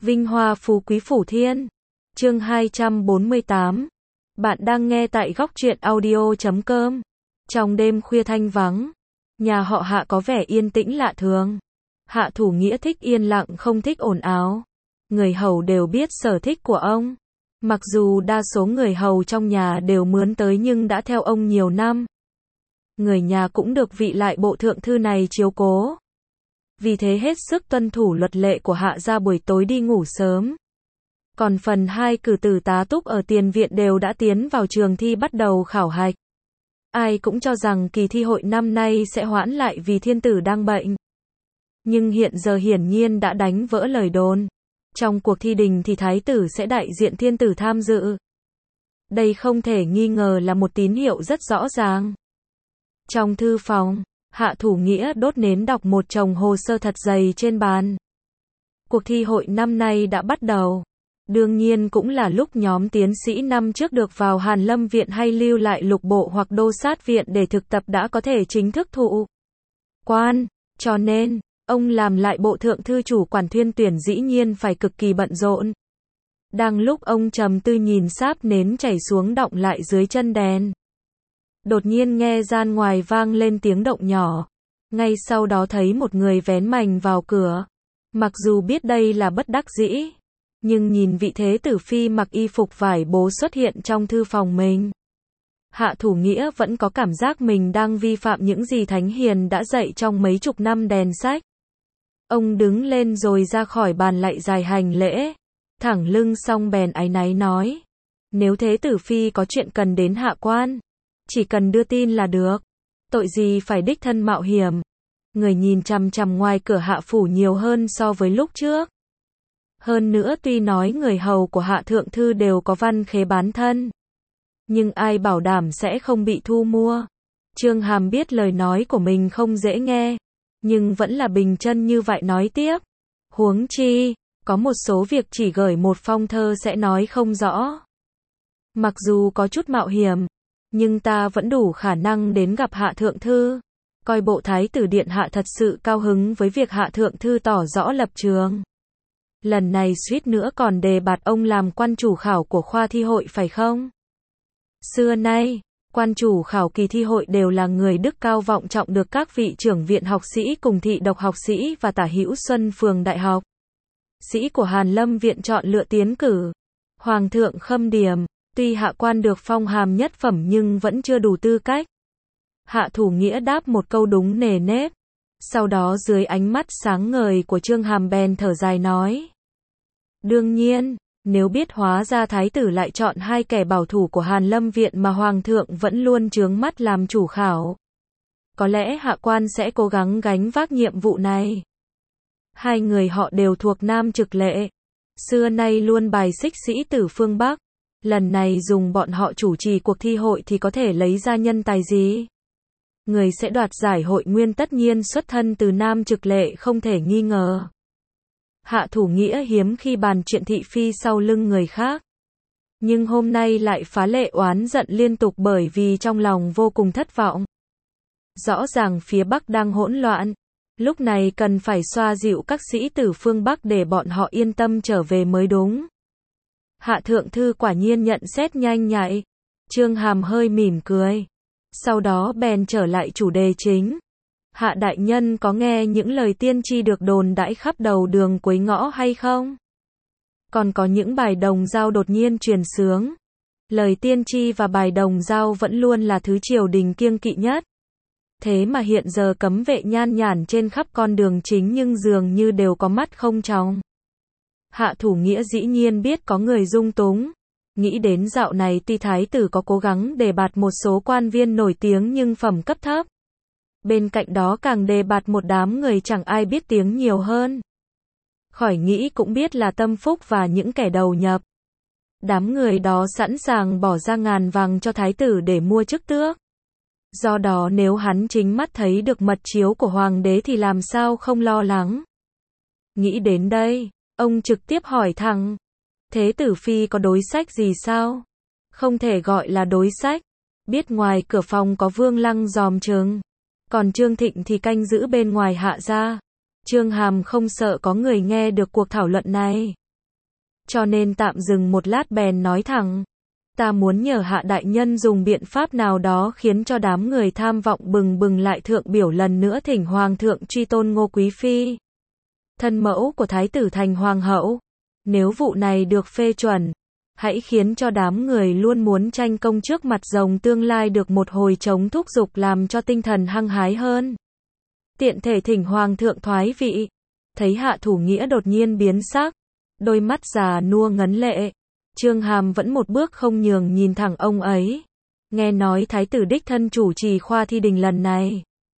Vinh hoa phú quý phủ thiên. Chương 248. Bạn đang nghe tại góc truyện audio.com. Trong đêm khuya thanh vắng, nhà họ Hạ có vẻ yên tĩnh lạ thường. Hạ Thủ Nghĩa thích yên lặng không thích ồn ào. Người hầu đều biết sở thích của ông. Mặc dù đa số người hầu trong nhà đều mướn tới nhưng đã theo ông nhiều năm. Người nhà cũng được vị lại bộ thượng thư này chiếu cố. Vì thế hết sức tuân thủ luật lệ của Hạ gia, buổi tối đi ngủ sớm. Còn phần hai cử tử tá túc ở tiền viện đều đã tiến vào trường thi bắt đầu khảo hạch. Ai cũng cho rằng kỳ thi hội năm nay sẽ hoãn lại vì thiên tử đang bệnh. Nhưng hiện giờ hiển nhiên đã đánh vỡ lời đồn. Trong cuộc thi đình thì thái tử sẽ đại diện thiên tử tham dự. Đây không thể nghi ngờ là một tín hiệu rất rõ ràng. Trong thư phòng, Hạ Thủ Nghĩa đốt nến đọc một chồng hồ sơ thật dày trên bàn. Cuộc thi hội năm nay đã bắt đầu. Đương nhiên cũng là lúc nhóm tiến sĩ năm trước được vào Hàn Lâm Viện hay lưu lại lục bộ hoặc đô sát viện để thực tập đã có thể chính thức thụ quan. Cho nên, ông làm lại bộ thượng thư chủ quản thuyên tuyển dĩ nhiên phải cực kỳ bận rộn. Đang lúc ông trầm tư nhìn sáp nến chảy xuống đọng lại dưới chân đèn. Đột nhiên nghe gian ngoài vang lên tiếng động nhỏ. Ngay sau đó thấy một người vén mành vào cửa. Mặc dù biết đây là bất đắc dĩ, nhưng nhìn vị thế tử phi mặc y phục vải bố xuất hiện trong thư phòng mình, Hạ Thủ Nghĩa vẫn có cảm giác mình đang vi phạm những gì Thánh Hiền đã dạy trong mấy chục năm đèn sách. Ông đứng lên rồi ra khỏi bàn lạy dài hành lễ, thẳng lưng xong bèn áy náy nói: nếu thế tử phi có chuyện cần đến hạ quan, chỉ cần đưa tin là được, tội gì phải đích thân mạo hiểm. Người nhìn chằm chằm ngoài cửa Hạ phủ nhiều hơn so với lúc trước. Hơn nữa tuy nói người hầu của Hạ thượng thư đều có văn khế bán thân, nhưng ai bảo đảm sẽ không bị thu mua. Trương Hàm biết lời nói của mình không dễ nghe, nhưng vẫn là bình chân như vậy nói tiếp. Huống chi, có một số việc chỉ gửi một phong thơ sẽ nói không rõ. Mặc dù có chút mạo hiểm, nhưng ta vẫn đủ khả năng đến gặp Hạ thượng thư. Coi bộ thái tử điện hạ thật sự cao hứng với việc Hạ thượng thư tỏ rõ lập trường. Lần này suýt nữa còn đề bạt ông làm quan chủ khảo của khoa thi hội phải không? Xưa nay, quan chủ khảo kỳ thi hội đều là người đức cao vọng trọng được các vị trưởng viện học sĩ cùng thị độc học sĩ và tả hữu Xuân Phường Đại học sĩ của Hàn Lâm Viện chọn lựa tiến cử. Hoàng thượng khâm điểm, tuy hạ quan được phong hàm nhất phẩm nhưng vẫn chưa đủ tư cách. Hạ Thủ Nghĩa đáp một câu đúng nề nếp. Sau đó dưới ánh mắt sáng ngời của Trương Hàm bèn thở dài nói: đương nhiên, nếu biết hóa ra thái tử lại chọn hai kẻ bảo thủ của Hàn Lâm Viện mà hoàng thượng vẫn luôn trướng mắt làm chủ khảo, có lẽ hạ quan sẽ cố gắng gánh vác nhiệm vụ này. Hai người họ đều thuộc Nam Trực Lệ, xưa nay luôn bài xích sĩ tử phương Bắc. Lần này dùng bọn họ chủ trì cuộc thi hội thì có thể lấy ra nhân tài gì? Người sẽ đoạt giải hội nguyên tất nhiên xuất thân từ Nam Trực Lệ không thể nghi ngờ. Hạ Thủ Nghĩa hiếm khi bàn chuyện thị phi sau lưng người khác. Nhưng hôm nay lại phá lệ oán giận liên tục bởi vì trong lòng vô cùng thất vọng. Rõ ràng phía Bắc đang hỗn loạn. Lúc này cần phải xoa dịu các sĩ tử phương Bắc để bọn họ yên tâm trở về mới đúng. Hạ thượng thư quả nhiên nhận xét nhanh nhạy. Trương Hàm hơi mỉm cười. Sau đó bèn trở lại chủ đề chính. Hạ đại nhân có nghe những lời tiên tri được đồn đãi khắp đầu đường cuối ngõ hay không? Còn có những bài đồng dao đột nhiên truyền xướng. Lời tiên tri và bài đồng dao vẫn luôn là thứ triều đình kiêng kỵ nhất. Thế mà hiện giờ cấm vệ nhan nhản trên khắp con đường chính nhưng dường như đều có mắt không tròng. Hạ Thủ Nghĩa dĩ nhiên biết có người dung túng. Nghĩ đến dạo này tuy thái tử có cố gắng đề bạt một số quan viên nổi tiếng nhưng phẩm cấp thấp. Bên cạnh đó càng đề bạt một đám người chẳng ai biết tiếng nhiều hơn. Khỏi nghĩ cũng biết là tâm phúc và những kẻ đầu nhập. Đám người đó sẵn sàng bỏ ra ngàn vàng cho thái tử để mua chức tước. Do đó nếu hắn chính mắt thấy được mật chiếu của hoàng đế thì làm sao không lo lắng. Nghĩ đến đây, ông trực tiếp hỏi thẳng: thế tử phi có đối sách gì sao? Không thể gọi là đối sách. Biết ngoài cửa phòng có Vương Lăng giòm chừng, còn Trương Thịnh thì canh giữ bên ngoài Hạ gia. Trương Hàm không sợ có người nghe được cuộc thảo luận này. cho nên tạm dừng một lát bèn nói thẳng. Ta muốn nhờ Hạ đại nhân dùng biện pháp nào đó khiến cho đám người tham vọng bừng bừng lại thượng biểu lần nữa thỉnh Hoàng thượng truy tôn Ngô Quý Phi, thân mẫu của Thái tử thành Hoàng hậu. Nếu vụ này được phê chuẩn, hãy khiến cho đám người luôn muốn tranh công trước mặt rồng tương lai được một hồi chống thúc giục làm cho tinh thần hăng hái hơn. Tiện thể thỉnh Hoàng thượng thoái vị. Thấy Hạ Thủ Nghĩa đột nhiên biến sắc, đôi mắt già nua ngấn lệ. Chương Hàm vẫn một bước không nhường nhìn thẳng ông ấy. Nghe nói Thái tử đích thân chủ trì khoa thi đình lần này.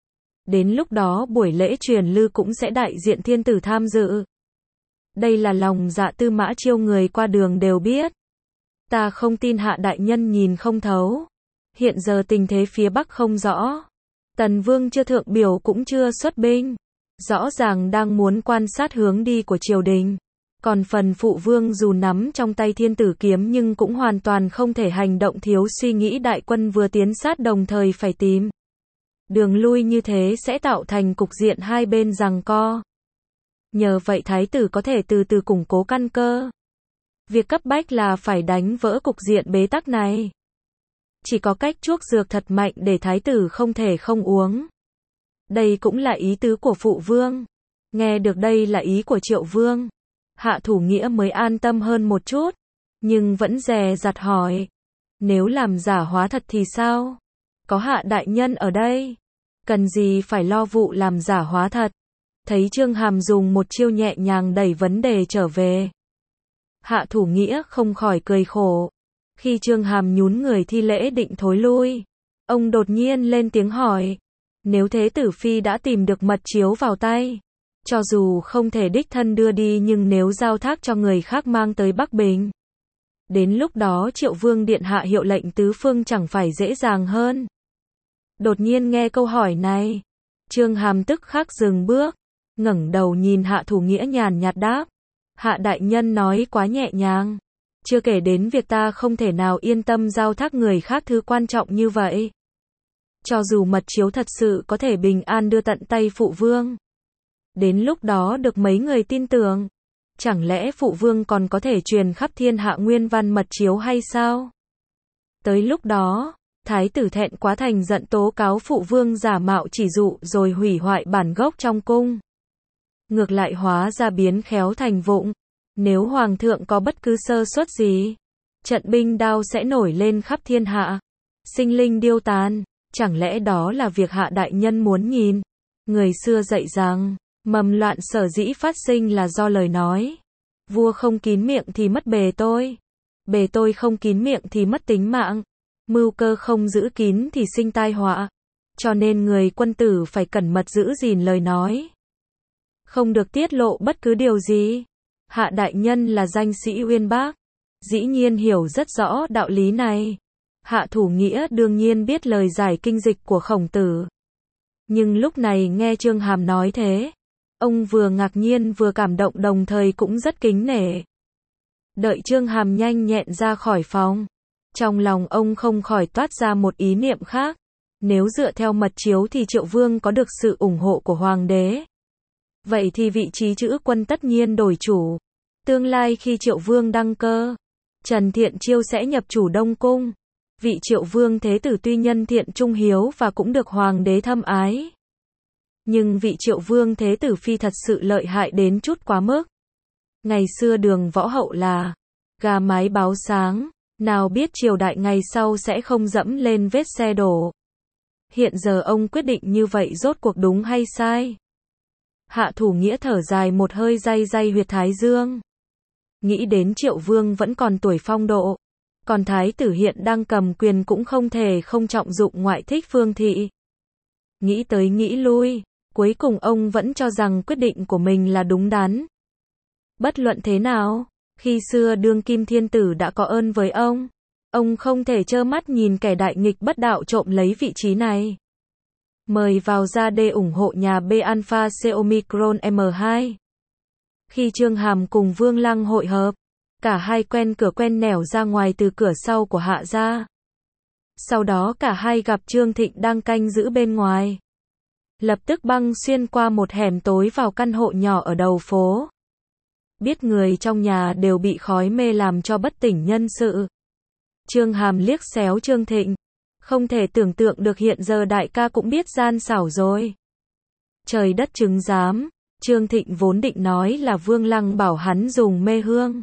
Đến lúc đó buổi lễ truyền lư cũng sẽ đại diện thiên tử tham dự. Đây là lòng dạ Tư Mã Chiêu người qua đường đều biết. Ta không tin Hạ đại nhân nhìn không thấu. Hiện giờ tình thế phía Bắc không rõ. Tần Vương chưa thượng biểu cũng chưa xuất binh. Rõ ràng đang muốn quan sát hướng đi của triều đình. Còn phần phụ vương dù nắm trong tay thiên tử kiếm nhưng cũng hoàn toàn không thể hành động thiếu suy nghĩ đại quân vừa tiến sát đồng thời phải tìm đường lui, như thế sẽ tạo thành cục diện hai bên giằng co. Nhờ vậy thái tử có thể từ từ củng cố căn cơ. Việc cấp bách là phải đánh vỡ cục diện bế tắc này. Chỉ có cách chuốc dược thật mạnh để thái tử không thể không uống. Đây cũng là ý tứ của phụ vương. Nghe được đây là ý của Triệu Vương, Hạ Thủ Nghĩa mới an tâm hơn một chút, nhưng vẫn dè dặt hỏi. Nếu làm giả hóa thật thì sao? Có Hạ đại nhân ở đây, cần gì phải lo vụ làm giả hóa thật? Thấy Chương Hàm dùng một chiêu nhẹ nhàng đẩy vấn đề trở về, Hạ Thủ Nghĩa không khỏi cười khổ. Khi Chương Hàm nhún người thi lễ định thối lui, ông đột nhiên lên tiếng hỏi. Nếu Thế tử Phi đã tìm được mật chiếu vào tay, cho dù không thể đích thân đưa đi nhưng nếu giao thác cho người khác mang tới Bắc Bình, đến lúc đó Triệu Vương điện hạ hiệu lệnh tứ phương chẳng phải dễ dàng hơn? Đột nhiên nghe câu hỏi này, Chương Hàm tức khắc dừng bước, ngẩng đầu nhìn Hạ Thủ Nghĩa nhàn nhạt đáp. Hạ đại nhân nói quá nhẹ nhàng, chưa kể đến việc ta không thể nào yên tâm giao thác người khác thứ quan trọng như vậy. Cho dù mật chiếu thật sự có thể bình an đưa tận tay phụ vương, đến lúc đó được mấy người tin tưởng, chẳng lẽ phụ vương còn có thể truyền khắp thiên hạ nguyên văn mật chiếu hay sao? Tới lúc đó, thái tử thẹn quá thành giận tố cáo phụ vương giả mạo chỉ dụ rồi hủy hoại bản gốc trong cung. Ngược lại hóa ra biến khéo thành vụng. Nếu hoàng thượng có bất cứ sơ suất gì, trận binh đao sẽ nổi lên khắp thiên hạ, sinh linh điêu tàn. Chẳng lẽ đó là việc Hạ đại nhân muốn nhìn? Người xưa dạy rằng, mầm loạn sở dĩ phát sinh là do lời nói. Vua không kín miệng thì mất bề tôi. Bề tôi không kín miệng thì mất tính mạng. Mưu cơ không giữ kín thì sinh tai họa. Cho nên người quân tử phải cẩn mật giữ gìn lời nói, không được tiết lộ bất cứ điều gì. Hạ đại nhân là danh sĩ uyên bác, dĩ nhiên hiểu rất rõ đạo lý này. Hạ Thủ Nghĩa đương nhiên biết lời giải kinh dịch của Khổng Tử. Nhưng lúc này nghe Chương Hàm nói thế, ông vừa ngạc nhiên vừa cảm động đồng thời cũng rất kính nể. Đợi Chương Hàm nhanh nhẹn ra khỏi phòng, trong lòng ông không khỏi toát ra một ý niệm khác. Nếu dựa theo mật chiếu thì Triệu Vương có được sự ủng hộ của Hoàng đế. Vậy thì vị trí chữ quân tất nhiên đổi chủ. Tương lai khi Triệu Vương đăng cơ, Trần Thiện Chiêu sẽ nhập chủ Đông Cung. Vị Triệu Vương thế tử tuy nhân thiện trung hiếu và cũng được Hoàng đế thâm ái. Nhưng vị Triệu Vương thế tử Phi thật sự lợi hại đến chút quá mức. Ngày xưa Đường Võ Hậu là gà mái báo sáng, nào biết triều đại ngày sau sẽ không dẫm lên vết xe đổ. Hiện giờ ông quyết định như vậy rốt cuộc đúng hay sai? Hạ Thủ Nghĩa thở dài một hơi day day huyệt thái dương. Nghĩ đến Triệu Vương vẫn còn tuổi phong độ, còn thái tử hiện đang cầm quyền cũng không thể không trọng dụng ngoại thích Phương Thị. Nghĩ tới nghĩ lui, cuối cùng ông vẫn cho rằng quyết định của mình là đúng đắn. Bất luận thế nào, khi xưa đương kim thiên tử đã có ơn với ông không thể trơ mắt nhìn kẻ đại nghịch bất đạo trộm lấy vị trí này. Mời vào ra để ủng hộ nhà B Alpha C Omicron M2. Khi Chương Hàm cùng Vương Lăng hội hợp, cả hai quen cửa quen nẻo ra ngoài từ cửa sau của Hạ gia. Sau đó cả hai gặp Trương Thịnh đang canh giữ bên ngoài. Lập tức băng xuyên qua một hẻm tối vào căn hộ nhỏ ở đầu phố. biết người trong nhà đều bị khói mê làm cho bất tỉnh nhân sự. Trương Hàm liếc xéo Trương Thịnh, không thể tưởng tượng được hiện giờ đại ca cũng biết gian xảo rồi. Trời đất chứng giám, Trương Thịnh vốn định nói là Vương Lăng bảo hắn dùng mê hương.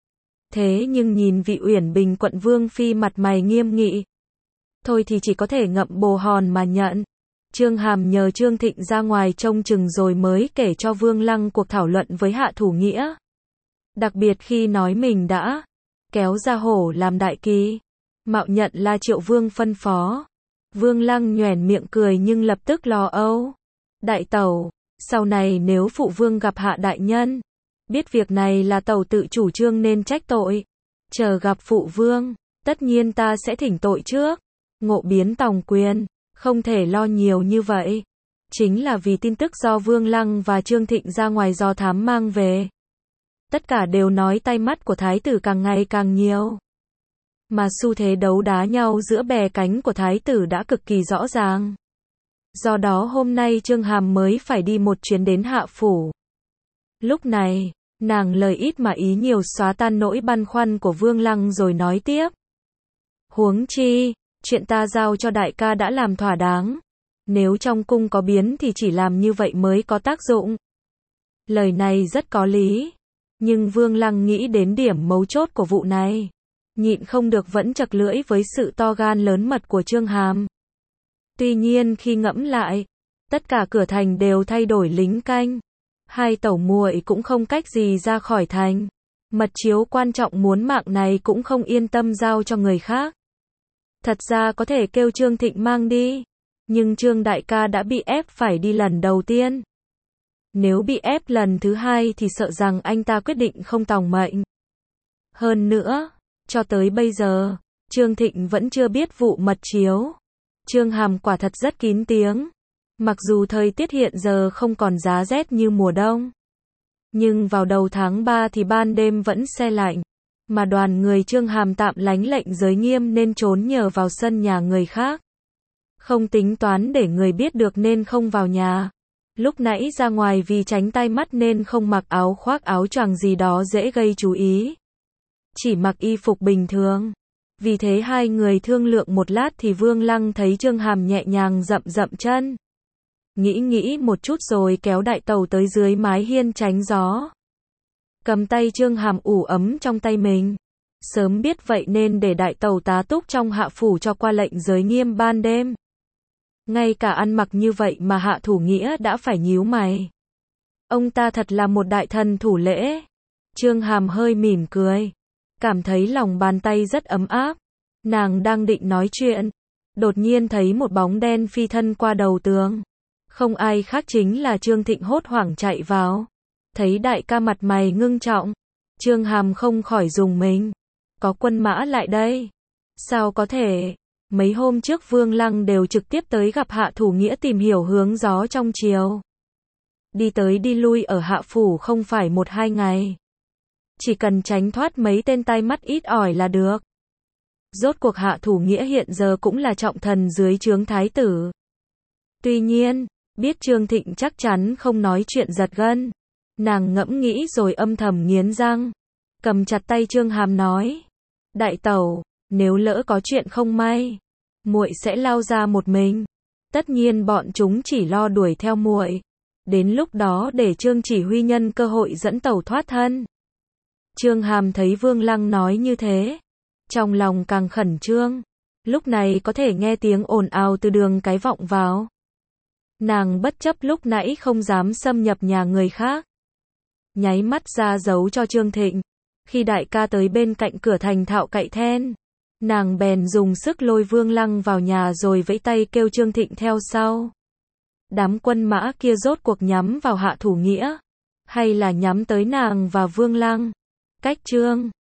Thế nhưng nhìn vị Uyển Bình quận Vương phi mặt mày nghiêm nghị. Thôi thì chỉ có thể ngậm bồ hòn mà nhận. Trương Hàm nhờ Trương Thịnh ra ngoài trông chừng rồi mới kể cho Vương Lăng cuộc thảo luận với Hạ Thủ Nghĩa. Đặc biệt khi nói mình đã kéo ra hổ làm đại kỳ, mạo nhận là Triệu Vương phân phó. Vương Lăng nhoẻn miệng cười nhưng lập tức lo âu. Đại tẩu, sau này nếu phụ vương gặp Hạ đại nhân, biết việc này là tẩu tự chủ trương nên trách tội. Chờ gặp phụ vương, tất nhiên ta sẽ thỉnh tội trước. Ngộ biến tòng quyền, không thể lo nhiều như vậy. Chính là vì tin tức do Vương Lăng và Trương Thịnh ra ngoài do thám mang về. Tất cả đều nói tay mắt của thái tử càng ngày càng nhiều. Mà xu thế đấu đá nhau giữa bè cánh của thái tử đã cực kỳ rõ ràng. Do đó hôm nay Trương Hàm mới phải đi một chuyến đến Hạ phủ. Lúc này, nàng lời ít mà ý nhiều xóa tan nỗi băn khoăn của Vương Lăng rồi nói tiếp. Huống chi, chuyện ta giao cho đại ca đã làm thỏa đáng. Nếu trong cung có biến thì chỉ làm như vậy mới có tác dụng. Lời này rất có lý. Nhưng Vương Lăng nghĩ đến điểm mấu chốt của vụ này. Nhịn không được vẫn chật lưỡi với sự to gan lớn mật của Trương Hàm. Tuy nhiên khi ngẫm lại, tất cả cửa thành đều thay đổi lính canh. Hai tẩu muội cũng không cách gì ra khỏi thành. Mật chiếu quan trọng muốn mạng này cũng không yên tâm giao cho người khác. Thật ra có thể kêu Trương Thịnh mang đi. Nhưng Trương đại ca đã bị ép phải đi lần đầu tiên. Nếu bị ép lần thứ hai thì sợ rằng anh ta quyết định không tòng mệnh. Hơn nữa, cho tới bây giờ, Trương Thịnh vẫn chưa biết vụ mật chiếu. Trương Hàm quả thật rất kín tiếng. Mặc dù thời tiết hiện giờ không còn giá rét như mùa đông. Nhưng vào đầu tháng 3 thì ban đêm vẫn se lạnh. Mà đoàn người Trương Hàm tạm lánh lệnh giới nghiêm nên trốn nhờ vào sân nhà người khác. Không tính toán để người biết được nên không vào nhà. Lúc nãy ra ngoài vì tránh tai mắt nên không mặc áo khoác áo choàng gì đó dễ gây chú ý. Chỉ mặc y phục bình thường. Vì thế hai người thương lượng một lát thì Vương Lăng thấy Trương Hàm nhẹ nhàng dậm dậm chân. Nghĩ một chút rồi kéo đại tẩu tới dưới mái hiên tránh gió. Cầm tay Trương Hàm ủ ấm trong tay mình. Sớm biết vậy nên để đại tẩu tá túc trong Hạ phủ cho qua lệnh giới nghiêm ban đêm. Ngay cả ăn mặc như vậy mà Hạ Thủ Nghĩa đã phải nhíu mày. Ông ta thật là một đại thần thủ lễ. Trương Hàm hơi mỉm cười. Cảm thấy lòng bàn tay rất ấm áp. Nàng đang định nói chuyện. Đột nhiên thấy một bóng đen phi thân qua đầu tường. Không ai khác chính là Trương Thịnh hốt hoảng chạy vào. Thấy đại ca mặt mày ngưng trọng. Trương Hàm không khỏi rùng mình. Có quân mã lại đây. Sao có thể? Mấy hôm trước Vương Lăng đều trực tiếp tới gặp Hạ Thủ Nghĩa tìm hiểu hướng gió trong triều. Đi tới đi lui ở Hạ phủ không phải 1-2 ngày. Chỉ cần tránh thoát mấy tên tai mắt ít ỏi là được. Rốt cuộc Hạ Thủ Nghĩa hiện giờ cũng là trọng thần dưới trướng thái tử. Tuy nhiên, biết Trương Thịnh chắc chắn không nói chuyện giật gân. Nàng ngẫm nghĩ rồi âm thầm nghiến răng. Cầm chặt tay Trương Hàm nói. Đại tẩu, nếu lỡ có chuyện không may, muội sẽ lao ra một mình. Tất nhiên bọn chúng chỉ lo đuổi theo muội. Đến lúc đó để Trương chỉ huy nhân cơ hội dẫn tẩu thoát thân. Trương Hàm thấy Vương Lăng nói như thế. Trong lòng càng khẩn trương. Lúc này có thể nghe tiếng ồn ào từ đường cái vọng vào. Nàng bất chấp lúc nãy không dám xâm nhập nhà người khác. Nháy mắt ra dấu cho Trương Thịnh. Khi đại ca tới bên cạnh cửa thành thạo cậy then. Nàng bèn dùng sức lôi Vương Lăng vào nhà rồi vẫy tay kêu Trương Thịnh theo sau. Đám quân mã kia rốt cuộc nhắm vào Hạ Thủ Nghĩa. Hay là nhắm tới nàng và Vương Lăng. Cách Trương